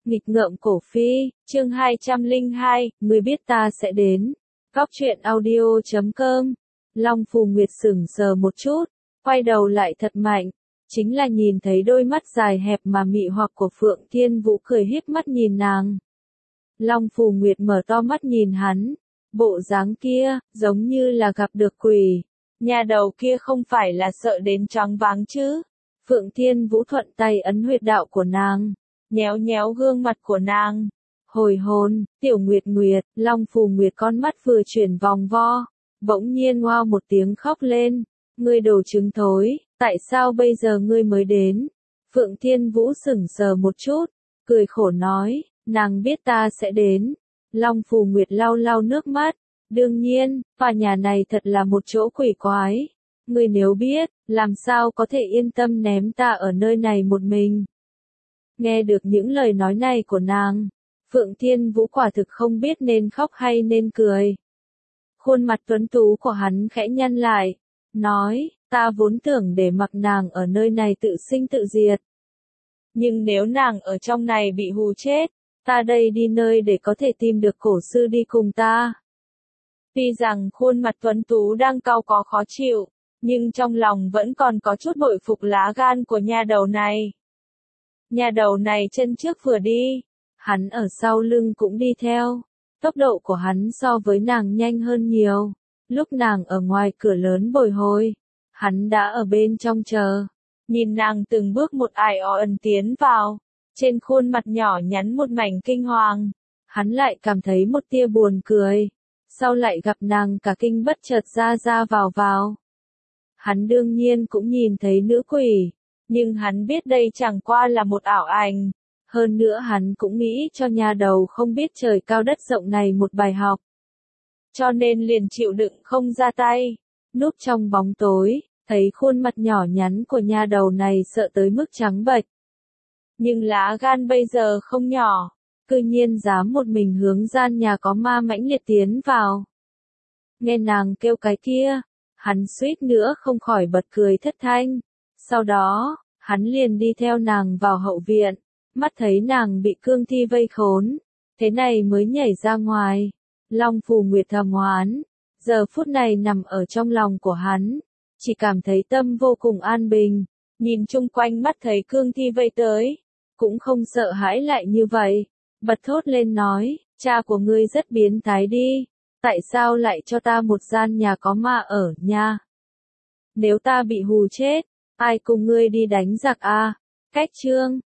Nghịch ngợm cổ phi, chương 202, người biết ta sẽ đến. Góc truyện audio.com. Long Phù Nguyệt sững sờ một chút, quay đầu lại thật mạnh, chính là nhìn thấy đôi mắt dài hẹp mà mị hoặc của Phượng Thiên Vũ cười híp mắt nhìn nàng. Long Phù Nguyệt mở to mắt nhìn hắn, bộ dáng kia, giống như là gặp được quỷ. Nhà đầu kia không phải là sợ đến choáng váng chứ? Phượng Thiên Vũ thuận tay ấn huyệt đạo của nàng, nhéo nhéo gương mặt của nàng. Hồi hồn, Tiểu Nguyệt Nguyệt, Long Phù Nguyệt con mắt vừa chuyển vòng vo, bỗng nhiên ngoao một tiếng khóc lên. Ngươi đồ trứng thối, tại sao bây giờ ngươi mới đến? Phượng Thiên Vũ sững sờ một chút, cười khổ nói, nàng biết ta sẽ đến. Long Phù Nguyệt lau lau nước mắt, đương nhiên, tòa nhà này thật là một chỗ quỷ quái. Ngươi nếu biết, làm sao có thể yên tâm ném ta ở nơi này một mình? Nghe được những lời nói này của nàng, Phượng Thiên Vũ quả thực không biết nên khóc hay nên cười. Khuôn mặt tuấn tú của hắn khẽ nhăn lại, nói, ta vốn tưởng để mặc nàng ở nơi này tự sinh tự diệt. Nhưng nếu nàng ở trong này bị hù chết, ta đây đi nơi để có thể tìm được cổ sư đi cùng ta. Tuy rằng khuôn mặt tuấn tú đang cau có khó chịu, nhưng trong lòng vẫn còn có chút bội phục lá gan của nha đầu này. Nhà đầu này chân trước vừa đi, hắn ở sau lưng cũng đi theo. Tốc độ của hắn so với nàng nhanh hơn nhiều. Lúc nàng ở ngoài cửa lớn bồi hồi, hắn đã ở bên trong chờ. Nhìn nàng từng bước một ải ẩn tiến vào, trên khuôn mặt nhỏ nhắn một mảnh kinh hoàng. Hắn lại cảm thấy một tia buồn cười. Sau lại gặp nàng cả kinh bất chợt ra vào. Hắn đương nhiên cũng nhìn thấy nữ quỷ. Nhưng hắn biết đây chẳng qua là một ảo ảnh. Hơn nữa hắn cũng nghĩ cho nhà đầu không biết trời cao đất rộng này một bài học. Cho nên liền chịu đựng không ra tay. Núp trong bóng tối, thấy khuôn mặt nhỏ nhắn của nhà đầu này sợ tới mức trắng bệch. Nhưng lá gan bây giờ không nhỏ, cư nhiên dám một mình hướng gian nhà có ma mãnh liệt tiến vào. Nghe nàng kêu cái kia, hắn suýt nữa không khỏi bật cười thất thanh. Sau đó, hắn liền đi theo nàng vào hậu viện, mắt thấy nàng bị cương thi vây khốn, thế này mới nhảy ra ngoài. Long Phù Nguyệt thầm hoán, giờ phút này nằm ở trong lòng của hắn, chỉ cảm thấy tâm vô cùng an bình, nhìn chung quanh mắt thấy cương thi vây tới, cũng không sợ hãi lại như vậy, bật thốt lên nói, cha của ngươi rất biến thái đi, tại sao lại cho ta một gian nhà có ma ở nha? Nếu ta bị hù chết, ai cùng ngươi đi đánh giặc a? Cách chương